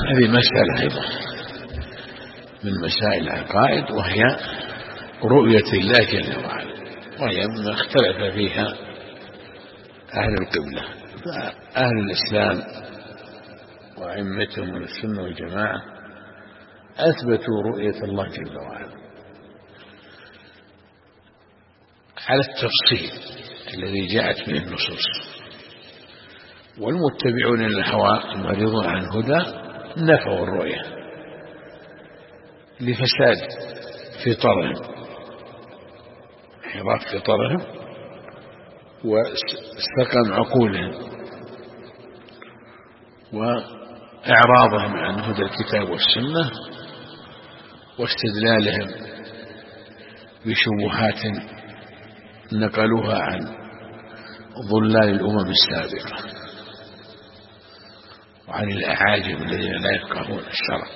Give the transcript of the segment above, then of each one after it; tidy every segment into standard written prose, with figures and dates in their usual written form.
هذه مسألة أيضا من مسائل العقائد، وهي رؤية الله جل وعلا، وهي ما اختلف فيها أهل القبلة. فأهل الإسلام وأئمتهم من السنة والجماعة أثبتوا رؤية الله جل وعلا على التفصيل الذي جاءت به النصوص، والمتبعون للهوى المعرضون عن الهدى نفوا الرؤية لفساد فطرهم، انحراف فطرهم واستقام عقولهم وإعراضهم عن هدى الكتاب والسنة واستدلالهم بشبهات نقلوها عن ضلال الأمم السابقة وعن الأعاجم الذين لا يفقهون الشرع.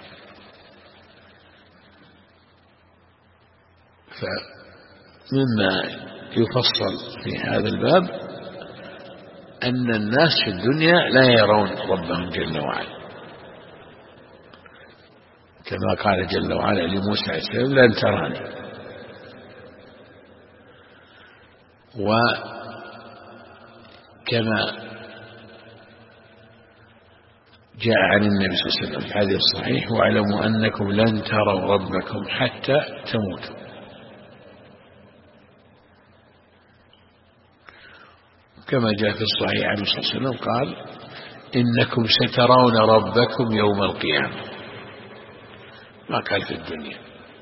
فمما يفصل في هذا الباب أن الناس في الدنيا لا يرون ربهم جل وعلا، كما قال جل وعلا لموسى عليه السلام لن تراني. وكما جاء عن النبي صلى الله عليه وسلم في الحديث الصحيح واعلموا أنكم لن تروا ربكم حتى تموتوا. كما جاء في الصحيح عنه صلى الله عليه وسلم قال إنكم سترون ربكم يوم القيامة، ما قال في الدنيا.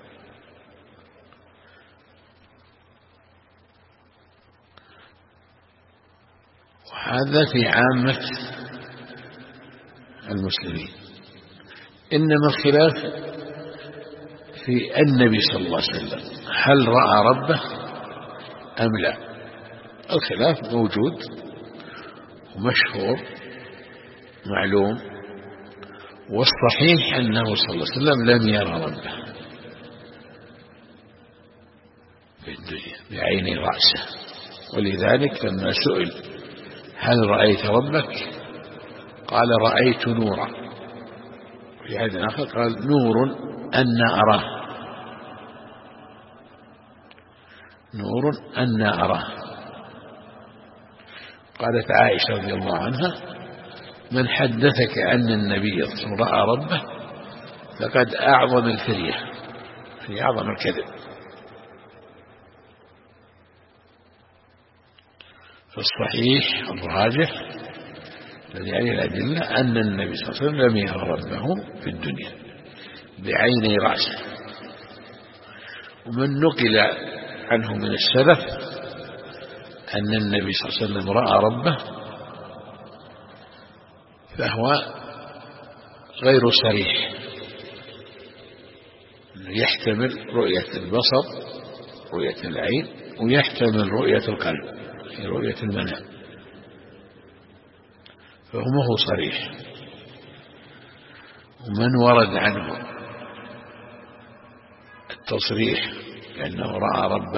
وهذا في عامة المسلمين، إنما الخلاف في النبي صلى الله عليه وسلم هل رأى ربه أم لا. الخلاف موجود ومشهور معلوم، والصحيح أنه صلى الله عليه وسلم لم يرى ربه في الدنيا بعين رأسه. ولذلك لما سئل هل رأيت ربك قال رأيت نورا، في حديث آخر قال نور أن أراه، نور أن أراه. قالت عائشة رضي الله عنها من حدثك أن النبي رأى ربه فقد أعظم الفرية، في أعظم الكذب. فالصحيح الراجح الذي عليه الأدلة أن النبي صلى الله عليه وسلم لم يرى ربه في الدنيا بعيني رأسه. ومن نقل عنه من السلف أن النبي صلى الله عليه وسلم رأى ربه فهو غير صريح، يحتمل رؤية البصر رؤية العين، ويحتمل رؤية القلب في رؤية المنام، فهو ما هو صريح. ومن ورد عنه التصريح لأنه رأى ربه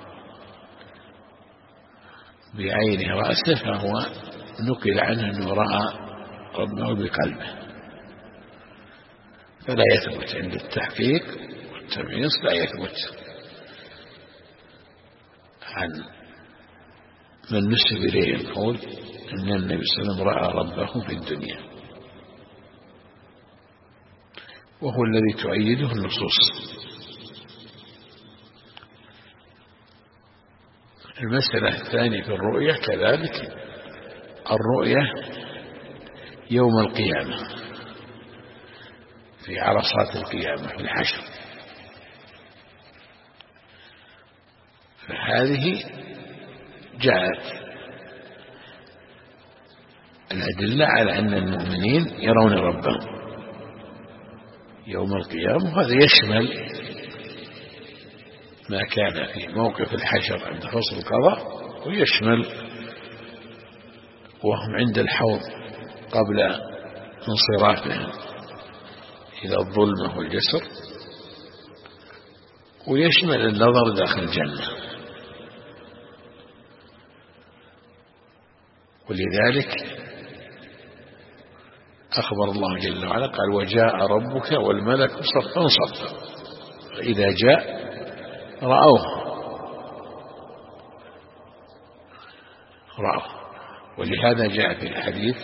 بعين رأسه فهو نقل عنه أنه رأى ربه بقلبه، فلا يثبت عند التحقيق والتمييز، لا يثبت عن من نسب إليه القول أن النبي صلى الله عليه وسلم رأى ربه في الدنيا، وهو الذي تؤيده النصوص. المسألة الثانية في الرؤية كذلك الرؤية يوم القيامة في عرصات القيامة في الحشر، فهذه جاءت الأدلة على أن المؤمنين يرون ربهم يوم القيامة، وهذا يشمل ما كان في موقف الحشر عند فصل القضاء، ويشمل وهم عند الحوض قبل انصرافهم إلى الظلمة والجسر، ويشمل النظر داخل الجنة. ولذلك أخبر الله جل وعلا قال وجاء ربك والملك صفا صفا فإذا جاء رأوه ولهذا جاء في الحديث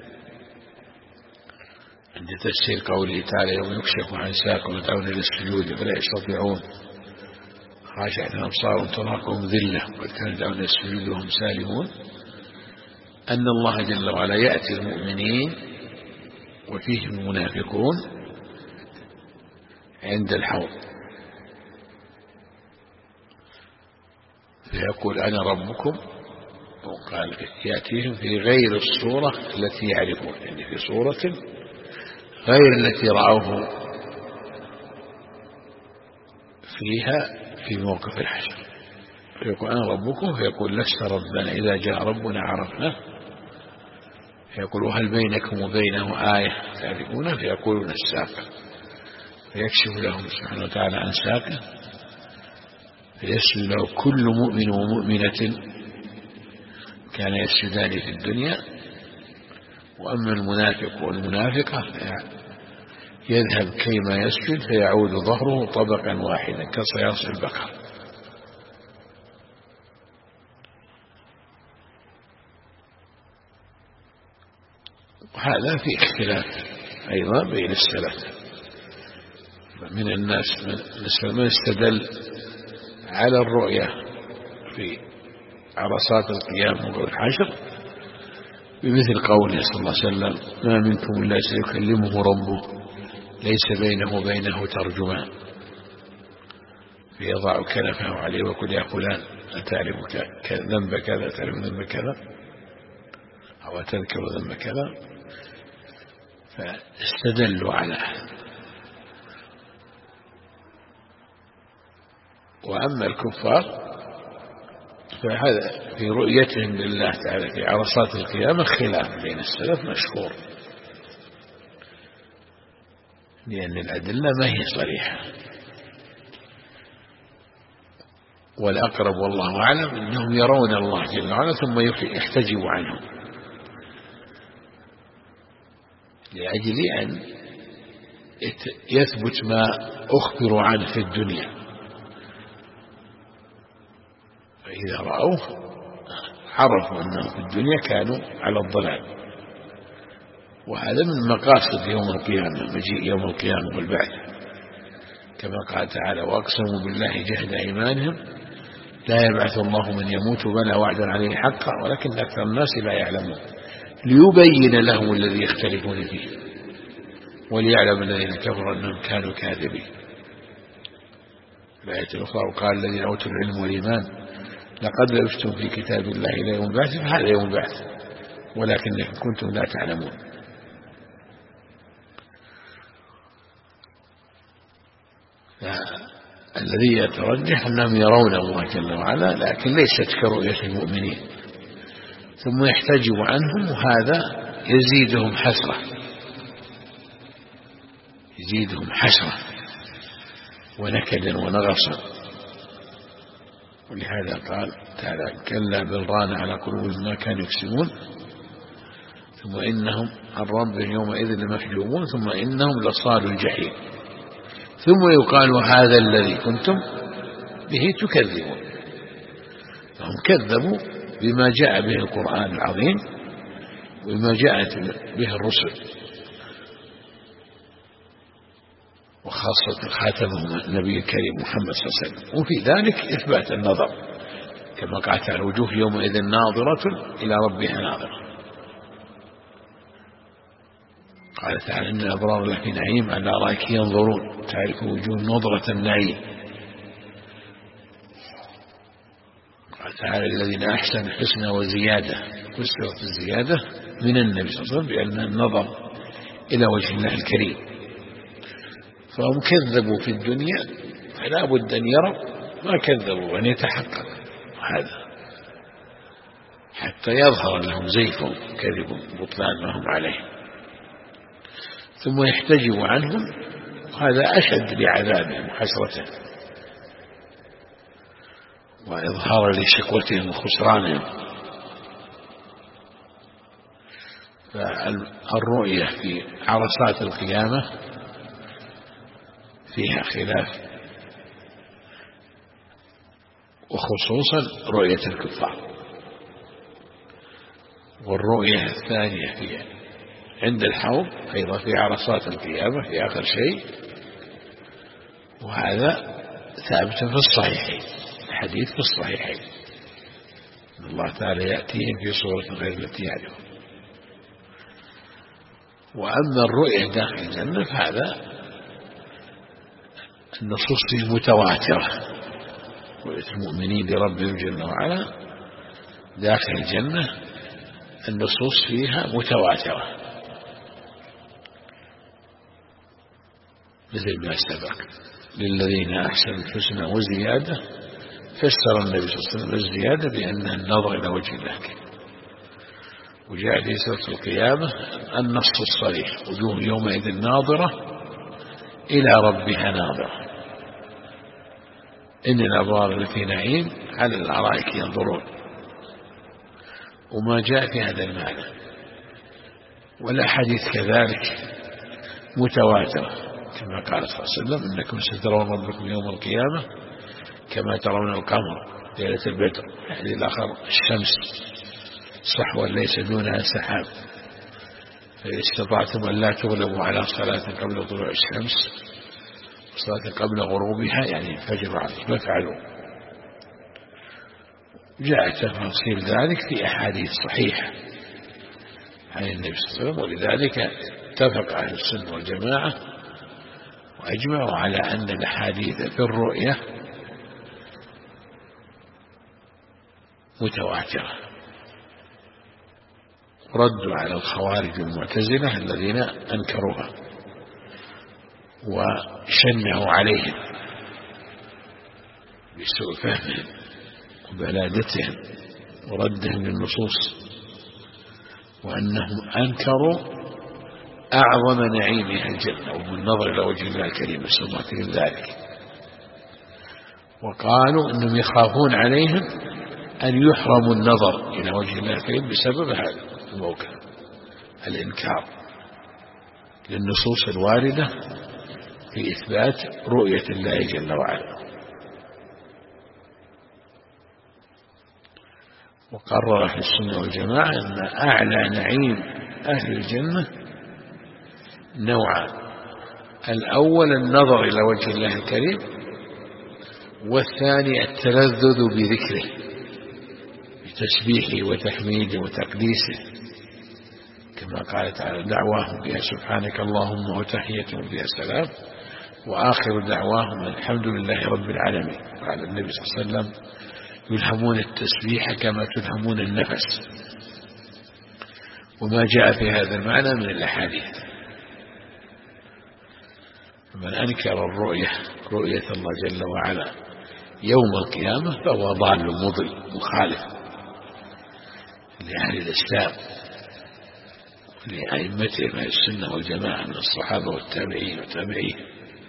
عند تفسير قوله تعالى يوم يكشف عن ساق ويدعون للسجود فلا يستطيعون خاشعة أبصارهم تراقهم ذلة وقد كانوا يدعون للسجود وهم سالمون أن الله جل وعلا يأتي المؤمنين وفيهم المنافقون عند الحوض فيقول أنا ربكم، وقال يأتيهم في غير الصورة التي يعرفون، يعني في صورة غير التي رأوه فيها في موقف الحشر، فيقول أنا ربكم، فيقول لست ربنا، إذا جاء ربنا عرفناه، فيقول وهل بينكم وبينه آية تعرفونه، فيقولون الساق، فيكشف لهم سبحانه وتعالى عن ساقه فيسجد له كل مؤمن ومؤمنة كان يسجدان في الدنيا، وأما المنافق والمنافقة يذهب كيما يسجد فيعود ظهره طبقا واحدا كصياص البقر. وهذا في اختلاف أيضا بين السلف، من الناس من استدل على الرؤية في عرصات القيام والحشر بمثل قوله صلى الله عليه وسلم ما منكم إلا سيكلمه ربه ليس بينه وبينه ترجمان فيضع كنفه عليه ويقول يا فلان أتعرف ذنب كذا، تعرف ذنب كذا، أو تذكر ذنب كذا، فاستدلوا على هذا. وأما الكفار فهذا في رؤيتهم لله تعالى في عرصات القيامة خلاف بين السلف مشهور، لأن الأدلة ما هي صريحة، والأقرب والله أعلم أنهم يرون الله جل وعلا ثم يحتجب عنهم لأجل أن يثبت ما أخبروا عنه في الدنيا، فإذا رأوه عرفوا أنهم في الدنيا كانوا على الضلال. وهذا من مقاصد يوم القيامة، مجيء يوم القيامة والبعث، كما قال تعالى وأقسموا بالله جهد أيمانهم لا يبعث الله من يموت بلى وعدا عليه حقا ولكن أكثر الناس لا يعلمون ليبين لهم الذي يختلفون فيه وليعلم الذين كفروا أنهم كانوا كاذبين. الآية الأخرى وقال الذين أوتوا العلم والإيمان لقد لبثتم في كتاب الله إلى يوم البعث، فهذا يوم البعث ولكنكم كنتم لا تعلمون. الذي يترجح أنهم يرون الله جل وعلا لكن ليست كرؤية المؤمنين، ثم يحتجب عنهم، وهذا يزيدهم حسرة ونكدا ونغصا. ولهذا قال تعالى كلا بل ران على قلوبهم ما كانوا يكسبون ثم إنهم عن ربهم يومئذ لمحجوبون ثم إنهم لصالوا الجحيم ثم يقال هذا الذي كنتم به تكذبون. فهم كذبوا بما جاء به القرآن العظيم وبما جاءت به الرسل، وخاصة خاتمهم النبي الكريم محمد صلى الله عليه وسلم، وفي ذلك إثبات النظر كما قال تعالى الوجوه يومئذ ناظرة إلى ربها ناظرة. قال تعالى إن الأبرار لفي نعيم على الأرائك ينظرون تعرف وجوه نظرة النعيم. قال تعالى الذين أحسنوا الحسنى وزيادة، فسرت الزيادة من النبي صلى الله عليه وسلم بأن النظر إلى وجه الله الكريم. فهم كذبوا في الدنيا فلا بد أن يروا ما كذبوا وأن يتحقق هذا حتى يظهر لهم زيفهم كذب بطلان ما هم عليه، ثم يحتجب عنهم، هذا أشد لعذابهم وحسرتهم وإظهار لشكوتهم وخسرانهم. الرؤية في عرصات القيامة فيها خلاف، وخصوصا رؤية الكفار. والرؤية الثانية فيها عند الحوض أيضا في عرصات القيامة في آخر شيء، وهذا ثابت في الصحيحين، الحديث في الصحيحين أن الله تعالى يأتيهم في صورة غير التي يعرفون. وأما الرؤية داخل الجنة فهذا النصوص فيه متواترة، رؤية المؤمنين لربهم جل وعلا داخل الجنة النصوص فيها متواترة مثل ما سبق: للذين أحسنوا الحسنى وزيادة. فسر النبي صلى الله عليه وسلم الزيادة بأنها النظر إلى وجه الله. وجاء في سورة القيامة النص الصريح: وجوه يومئذ ناظرة إلى ربها ناظرة إن الأبرار لفي نعيم على الأرائك ينظرون. وما جاء في هذا المعنى، والأحاديث كذلك متواترة كما قال صلى الله عليه وسلم: إنكم سترون ربكم يوم القيامة كما ترون القمر ليلة البدر. الحديث الآخر: الشمس صحوا ليس دونها سحاب، فإن استطعتم أن لا تغلبوا على صلاة قبل طلوع الشمس وصلاة قبل غروبها يعني الفجر والعصر فافعلوا. جاء تفاصيل ذلك في أحاديث صحيحة عن النبي صلى الله عليه وسلم، ولذلك اتفق أهل السنة والجماعة وأجمعوا على أن الأحاديث في الرؤية متواترة، ردوا على الخوارج المعتزلة الذين أنكروها وشنعوا عليهم بسوء فهمهم وبلادتهم وردهم للنصوص، وأنهم أنكروا أعظم نعيمها الجنة وبالنظر إلى وجه الله الكريم نسأل الله من ذلك، وقالوا أنهم يخافون عليهم أن يحرموا النظر إلى وجه الله الكريم بسبب هذا الموقع الإنكار للنصوص الواردة في إثبات رؤية الله جل وعلا. وقرر أهل السنة والجماعة أن أعلى نعيم أهل الجنة نوعان: الأول النظر إلى وجه الله الكريم، والثاني التلذذ بذكره بتسبيحه وتحميده وتقديسه، كما قال تعالى: دعواهم فيها سبحانك اللهم وتحيتهم فيها سلام وآخر دعواهم الحمد لله رب العالمين. قال النبي صلى الله عليه وسلم: يلهمون التسبيح كما تلهمون النفس. وما جاء في هذا المعنى من الأحاديث. فمن أنكر رؤية الله جل وعلا يوم القيامة فهو ضال مضل مخالف لأهل الإسلام ولأئمتهم أهل السنة والجماعة من الصحابة والتابعين وتابعيهم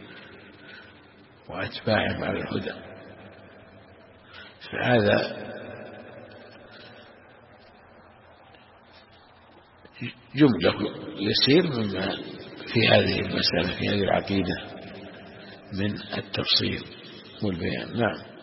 وأتباعهم على الهدى. فهذا جملة يسير مما في هذه المسألة في هذه العقيدة من التفصيل والبيان. نعم.